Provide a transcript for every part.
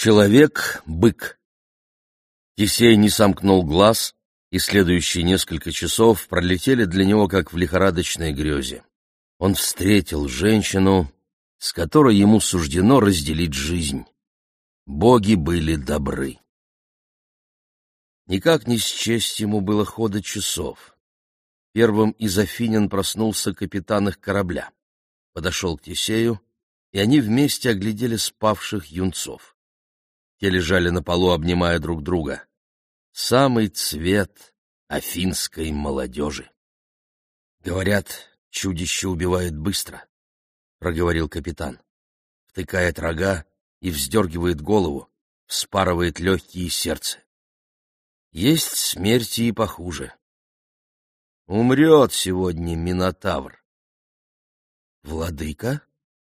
Человек-бык. Тесей не сомкнул глаз, и следующие несколько часов пролетели для него как в лихорадочной грезе. Он встретил женщину, с которой ему суждено разделить жизнь. Боги были добры. Никак не счесть ему было хода часов. Первым из афинян проснулся капитан их корабля. Подошел к Тесею, и они вместе оглядели спавших юнцов. Те лежали на полу, обнимая друг друга. Самый цвет афинской молодежи. «Говорят, чудище убивает быстро», — проговорил капитан. Втыкает рога и вздергивает голову, вспарывает легкие и сердце. Есть смерти и похуже. Умрет сегодня Минотавр. Владыка?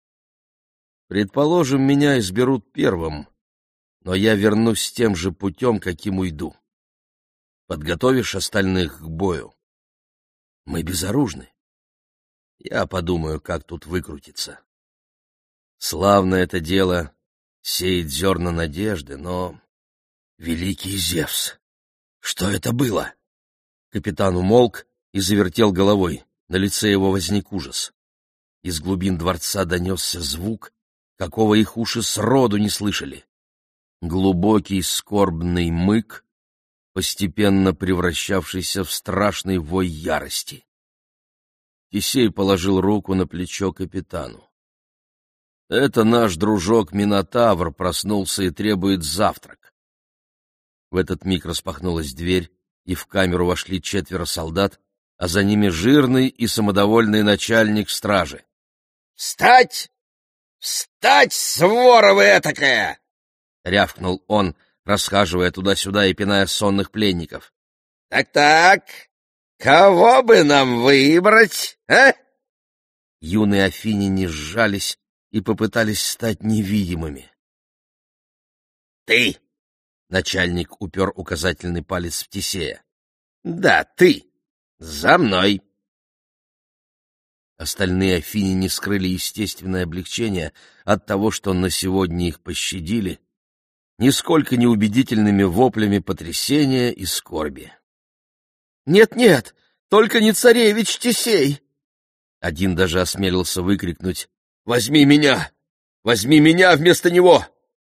Предположим, меня изберут первым, но я вернусь тем же путем, каким уйду. Подготовишь остальных к бою? Мы безоружны. Я подумаю, как тут выкрутиться. Славно это дело сеять зерна надежды, но... Великий Зевс! Что это было? Капитан умолк и завертел головой. На лице его возник ужас. Из глубин дворца донесся звук, какого их уши сроду не слышали. Глубокий скорбный мык, постепенно превращавшийся в страшный вой ярости. Тесей положил руку на плечо капитану. «Это наш дружок Минотавр проснулся и требует завтрак». В этот миг распахнулась дверь, и в камеру вошли 4 солдат, а за ними жирный и самодовольный начальник стражи. «Встать! Встать, свора вы этакая!» — рявкнул он, расхаживая туда-сюда и пиная сонных пленников. «Так-так, кого бы нам выбрать, а?» Юные афиняне сжались и попытались стать невидимыми. «Ты!» — начальник упер указательный палец в Тесея. «Да, ты! За мной!» Остальные афиняне скрыли естественное облегчение от того, что на сегодня их пощадили, нисколько не убедительными воплями потрясения и скорби. «Нет-нет, только не царевич Тесей!» Один даже осмелился выкрикнуть: «Возьми меня! Возьми меня вместо него!»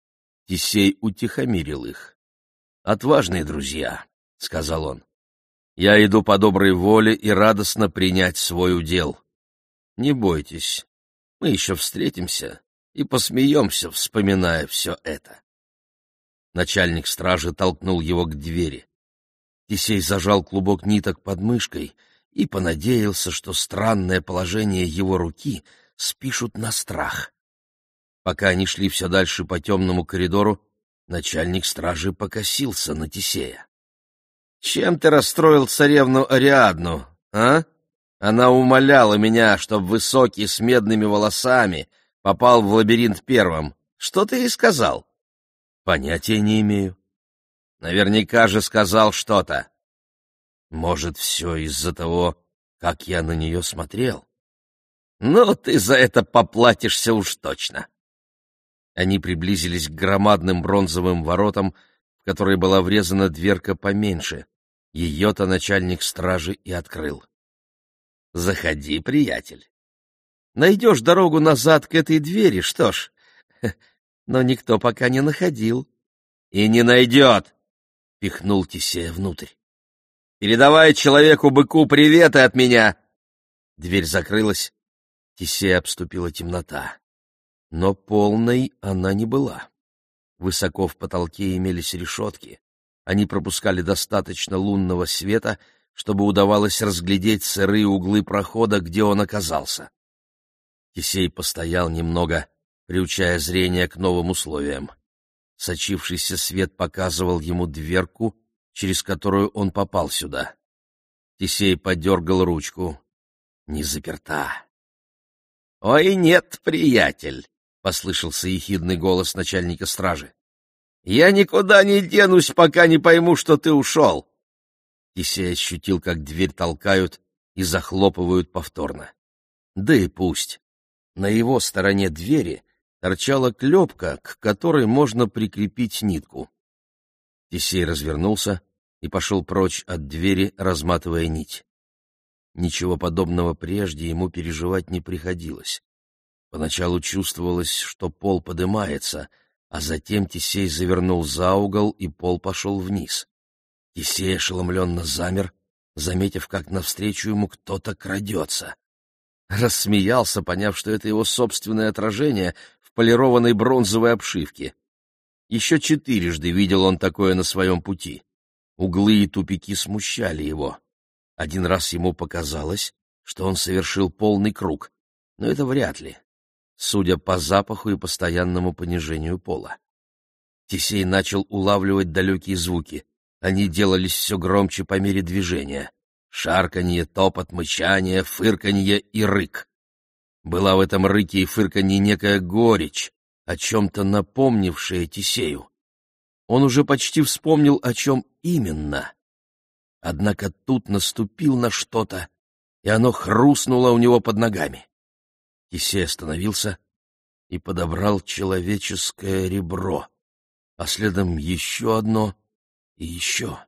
Тесей утихомирил их. «Отважные друзья», — сказал он, — «я иду по доброй воле и радостно принять свой удел. Не бойтесь, мы еще встретимся и посмеемся, вспоминая все это». Начальник стражи толкнул его к двери. Тесей зажал клубок ниток под мышкой и понадеялся, что странное положение его руки спишут на страх. Пока они шли все дальше по темному коридору, начальник стражи покосился на Тесея. «Чем ты расстроил царевну Ариадну, а? Она умоляла меня, чтоб высокий с медными волосами попал в лабиринт первым. Что ты ей сказал?» «Понятия не имею». «Наверняка же сказал что-то». «Может, все из-за того, как я на нее смотрел?» «Ну, ты за это поплатишься уж точно». Они приблизились к громадным бронзовым воротам, в которые была врезана дверка поменьше. Ее-то начальник стражи и открыл. «Заходи, приятель. Найдешь дорогу назад к этой двери, что ж, но никто пока не находил». «И не найдет!» — пихнул Тесея внутрь. «Передавай человеку-быку приветы от меня!» Дверь закрылась. Тесея обступила темнота. Но полной она не была. Высоко в потолке имелись решетки. Они пропускали достаточно лунного света, чтобы удавалось разглядеть сырые углы прохода, где он оказался. Тесей постоял немного, приучая зрение к новым условиям. Сочившийся свет показывал ему дверку, через которую он попал сюда. Тесей подергал ручку. Не заперта. «Ой, нет, приятель!» — послышался ехидный голос начальника стражи. «Я никуда не денусь, пока не пойму, что ты ушел!» Тесей ощутил, как дверь толкают и захлопывают повторно. Да и пусть. На его стороне двери торчала клепка, к которой можно прикрепить нитку. Тесей развернулся и пошел прочь от двери, разматывая нить. Ничего подобного прежде ему переживать не приходилось. Поначалу чувствовалось, что пол подымается, а затем Тесей завернул за угол, и пол пошел вниз. Тесей ошеломленно замер, заметив, как навстречу ему кто-то крадется. Рассмеялся, поняв, что это его собственное отражение в полированной бронзовой обшивке. Еще 4 видел он такое на своем пути. Углы и тупики смущали его. Один раз ему показалось, что он совершил полный круг, но это вряд ли, судя по запаху и постоянному понижению пола. Тесей начал улавливать далекие звуки. Они делались все громче по мере движения. Шарканье, топот, мычание, фырканье и рык. Была в этом рыке и фырканье некая горечь, о чем-то напомнившая Тесею. Он уже почти вспомнил, о чем именно. Однако тут наступил на что-то, и оно хрустнуло у него под ногами. Тесей остановился и подобрал человеческое ребро, а следом еще одно и еще.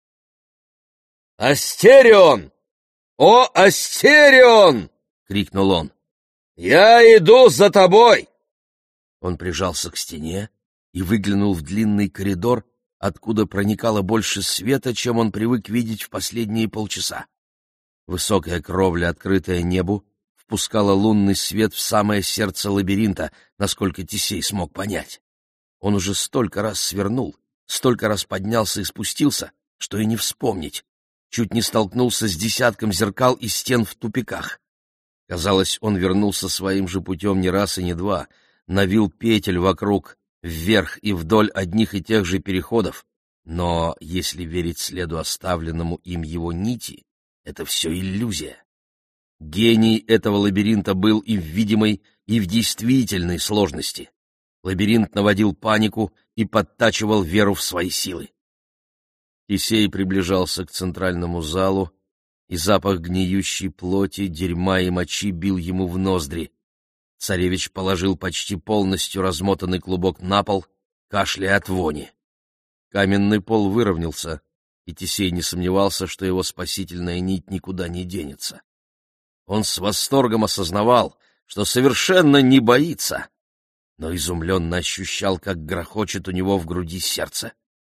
«Астерион! О, Астерион!» — крикнул он. «Я иду за тобой!» Он прижался к стене и выглянул в длинный коридор, откуда проникало больше света, чем он привык видеть в последние полчаса. Высокая кровля, открытая небу, впускала лунный свет в самое сердце лабиринта, насколько Тесей смог понять. Он уже столько раз свернул, столько раз поднялся и спустился, что и не вспомнить. Чуть не столкнулся с десятком зеркал и стен в тупиках. Казалось, он вернулся своим же путем не раз и не два, навил петель вокруг, вверх и вдоль одних и тех же переходов, но, если верить следу оставленному им его нити, это все иллюзия. Гений этого лабиринта был и в видимой, и в действительной сложности. Лабиринт наводил панику и подтачивал веру в свои силы. Тесей приближался к центральному залу, и запах гниющей плоти, дерьма и мочи бил ему в ноздри. Царевич положил почти полностью размотанный клубок на пол, кашляя от вони. Каменный пол выровнялся, и Тесей не сомневался, что его спасительная нить никуда не денется. Он с восторгом осознавал, что совершенно не боится, но изумленно ощущал, как грохочет у него в груди сердце.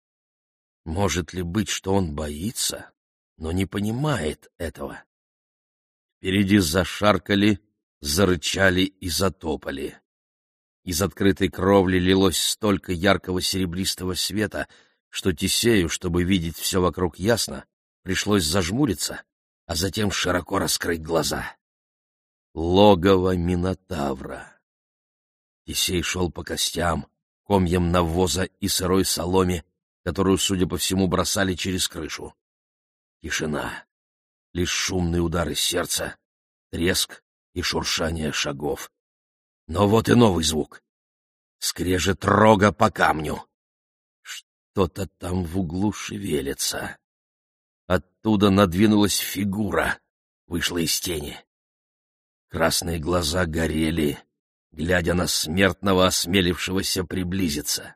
Может ли быть, что он боится, но не понимает этого? Впереди зашаркали, зарычали и затопали. Из открытой кровли лилось столько яркого серебристого света, что Тесею, чтобы видеть все вокруг ясно, пришлось зажмуриться, а затем широко раскрыть глаза. Логово Минотавра. Тесей шел по костям, комьям навоза и сырой соломе, которую, судя по всему, бросали через крышу. Тишина. Лишь шумные удары сердца, треск и шуршание шагов. Но вот и новый звук. Скрежет рога по камню. Что-то там в углу шевелится. Оттуда надвинулась фигура, вышла из тени. Красные глаза горели, глядя на смертного, осмелившегося приблизиться.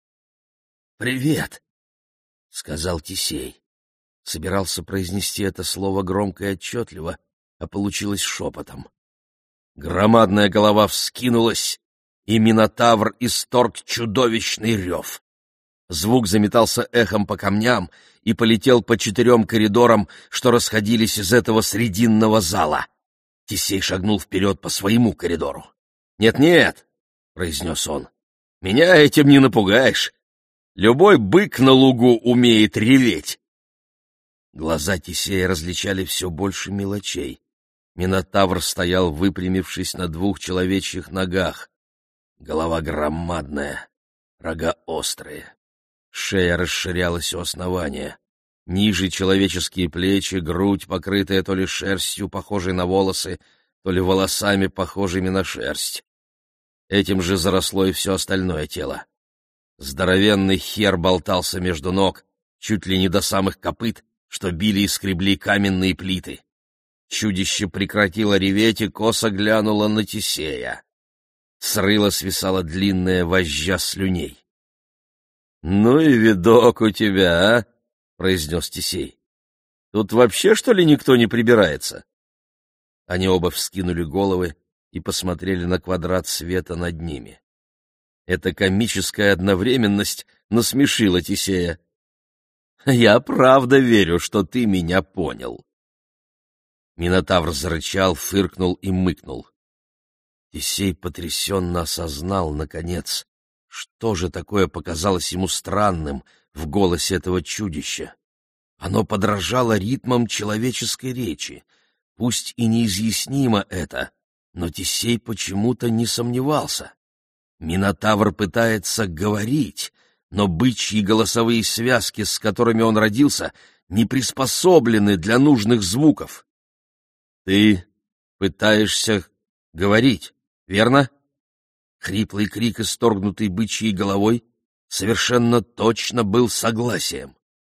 «Привет!» — сказал Тесей. Собирался произнести это слово громко и отчетливо, а получилось шепотом. Громадная голова вскинулась, и Минотавр исторг чудовищный рев. Звук заметался эхом по камням и полетел по 4 коридорам, что расходились из этого срединного зала. Тесей шагнул вперед по своему коридору. «Нет-нет», — произнес он, — «меня этим не напугаешь. Любой бык на лугу умеет реветь». Глаза Тесея различали все больше мелочей. Минотавр стоял, выпрямившись на 2 человечьих ногах. Голова громадная, рога острые. Шея расширялась у основания. Ниже человеческие плечи, грудь, покрытая то ли шерстью, похожей на волосы, то ли волосами, похожими на шерсть. Этим же заросло и все остальное тело. Здоровенный хер болтался между ног, чуть ли не до самых копыт, что били и скребли каменные плиты. Чудище прекратило реветь и косо глянуло на Тесея. С рыла свисала длинная вожжа слюней. — Ну и видок у тебя, а? — произнес Тесей. — Тут вообще, что ли, никто не прибирается? Они оба вскинули головы и посмотрели на квадрат света над ними. Эта комическая одновременность насмешила Тесея. — Я правда верю, что ты меня понял. Минотавр зарычал, фыркнул и мыкнул. Тесей потрясенно осознал, наконец, что же такое показалось ему странным в голосе этого чудища. Оно подражало ритмам человеческой речи. Пусть и неизъяснимо это, но Тесей почему-то не сомневался. Минотавр пытается говорить, но бычьи голосовые связки, с которыми он родился, не приспособлены для нужных звуков. «Ты пытаешься говорить, верно?» Хриплый крик, исторгнутый бычьей головой, совершенно точно был согласием.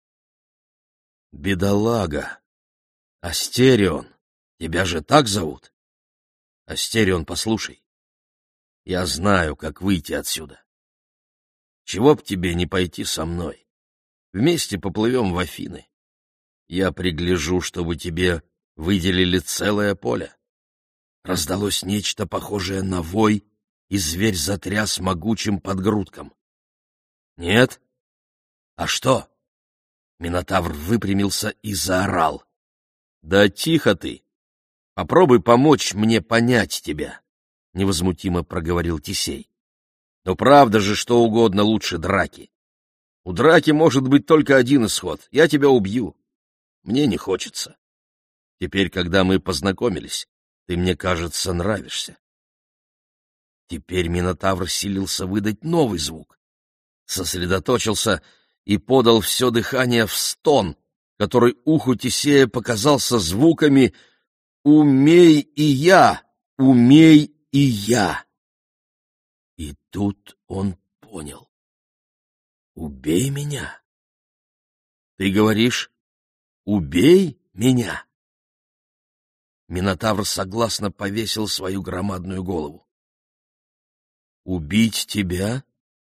«Бедолага! Астерион! Тебя же так зовут? Астерион, послушай, я знаю, как выйти отсюда. Чего б тебе не пойти со мной? Вместе поплывем в Афины. Я пригляжу, чтобы тебе выделили целое поле». Раздалось нечто похожее на вой, и зверь затряс могучим подгрудком. «Нет? А что?» Минотавр выпрямился и заорал. «Да тихо ты! Попробуй помочь мне понять тебя», — невозмутимо проговорил Тесей. «Но правда же, что угодно лучше драки. У драки может быть только один исход — я тебя убью. Мне не хочется. Теперь, когда мы познакомились, ты, мне кажется, нравишься». Теперь Минотавр силился выдать новый звук. Сосредоточился и подал все дыхание в стон, который уху Тесея показался звуками «Умей и я! Умей и я!» И тут он понял. «Убей меня!» «Ты говоришь, убей меня?» Минотавр согласно повесил свою громадную голову. «Убить тебя?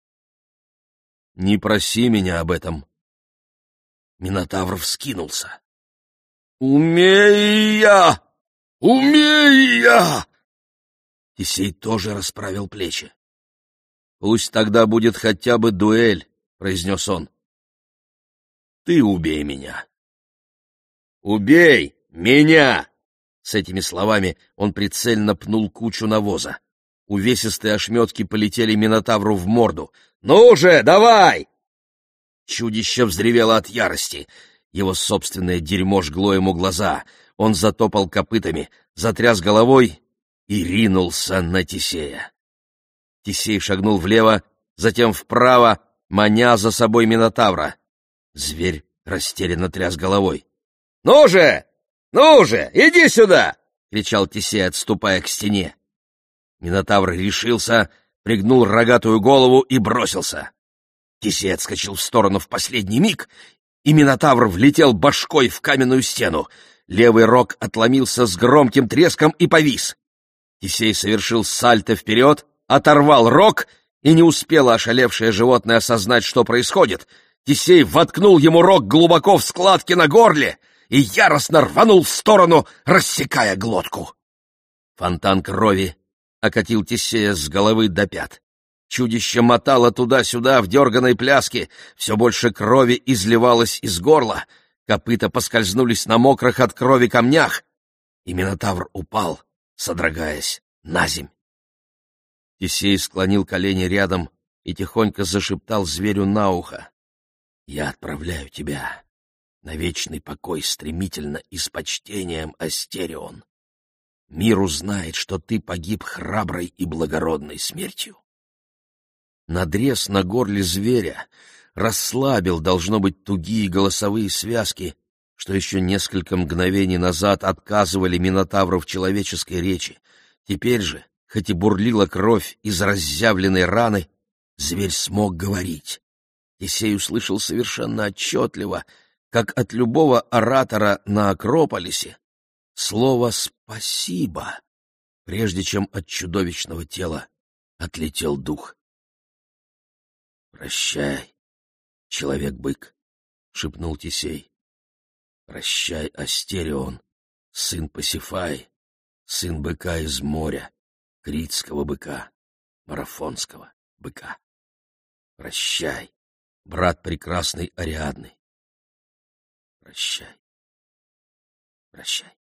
Не проси меня об этом». Минотавр вскинулся. «Умей я! Умей я!» Тесей тоже расправил плечи. «Пусть тогда будет хотя бы дуэль», — произнес он. «Ты убей меня». «Убей меня!» С этими словами он прицельно пнул кучу навоза. Увесистые ошметки полетели Минотавру в морду. «Ну же, давай!» Чудище взревело от ярости. Его собственное дерьмо жгло ему глаза. Он затопал копытами, затряс головой и ринулся на Тесея. Тесей шагнул влево, затем вправо, маня за собой Минотавра. Зверь растерянно тряс головой. «Ну же! Ну же! Иди сюда!» — кричал Тесей, отступая к стене. Минотавр решился, пригнул рогатую голову и бросился. Тесей отскочил в сторону в последний миг, и Минотавр влетел башкой в каменную стену. Левый рог отломился с громким треском и повис. Тесей совершил сальто вперед, оторвал рог, и не успело ошалевшее животное осознать, что происходит. Тесей воткнул ему рог глубоко в складки на горле и яростно рванул в сторону, рассекая глотку. Фонтан крови окатил Тесея с головы до пят. Чудище мотало туда-сюда в дерганой пляске, все больше крови изливалось из горла, копыта поскользнулись на мокрых от крови камнях, и Минотавр упал, содрогаясь, наземь. Тесей склонил колени рядом и тихонько зашептал зверю на ухо: «Я отправляю тебя на вечный покой стремительно и с почтением, Астерион. Мир узнает, что ты погиб храброй и благородной смертью». Надрез на горле зверя расслабил, должно быть, тугие голосовые связки, что еще несколько мгновений назад отказывали Минотавру в человеческой речи. Теперь же, хоть и бурлила кровь из разъявленной раны, зверь смог говорить. Тесей услышал совершенно отчетливо, как от любого оратора на Акрополисе, слово «спасибо», прежде чем от чудовищного тела отлетел дух. «Прощай, человек-бык», — шепнул Тесей. «Прощай, Астерион, сын Пасифаи, сын быка из моря, критского быка, марафонского быка. Прощай, брат прекрасной Ариадны. Прощай, прощай».